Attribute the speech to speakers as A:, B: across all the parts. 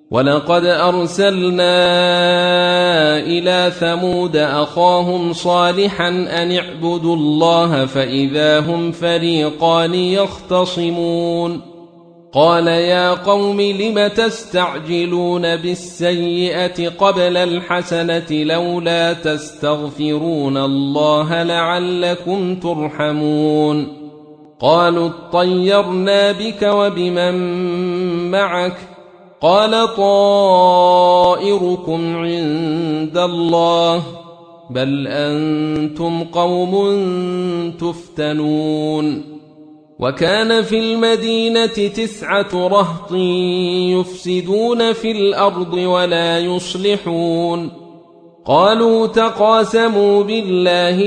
A: ولقد أرسلنا إلى ثمود أخاهم صالحا أن اعبدوا الله فإذا هم فريقان يختصمون قال يا قوم لم تستعجلون بالسيئة قبل الحسنة لولا تستغفرون الله لعلكم ترحمون قالوا اطيرنا بك وبمن معك قال طائركم عند الله بل أنتم قوم تفتنون وكان في المدينة 9 رهط يفسدون في الأرض ولا يصلحون قالوا تقاسموا بالله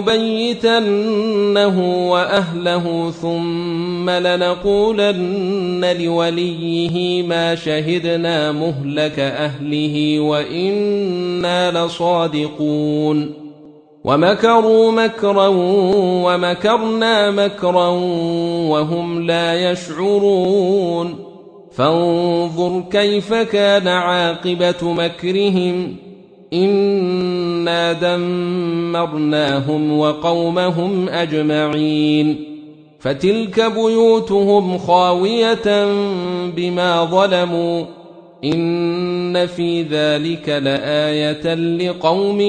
A: لنبيتنه وأهله ثم لنقولن لوليه ما شهدنا مهلك أهله وإنا لصادقون ومكروا مكرا ومكرنا مكرا وهم لا يشعرون فانظر كيف كان عاقبة مكرهم إنا دمرناهم وقومهم أجمعين فتلك بيوتهم خاوية بما ظلموا إن في ذلك لآية لقوم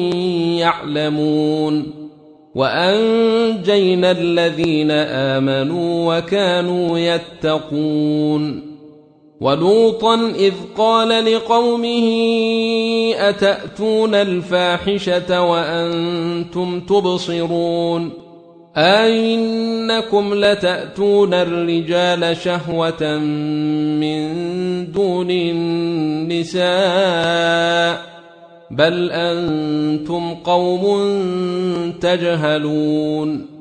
A: يعلمون وأنجينا الذين آمنوا وكانوا يتقون ولوطا إذ قال لقومه أتأتون الفاحشة وأنتم تبصرون أئنكم لتأتون الرجال شهوة من دون النساء بل أنتم قوم تجهلون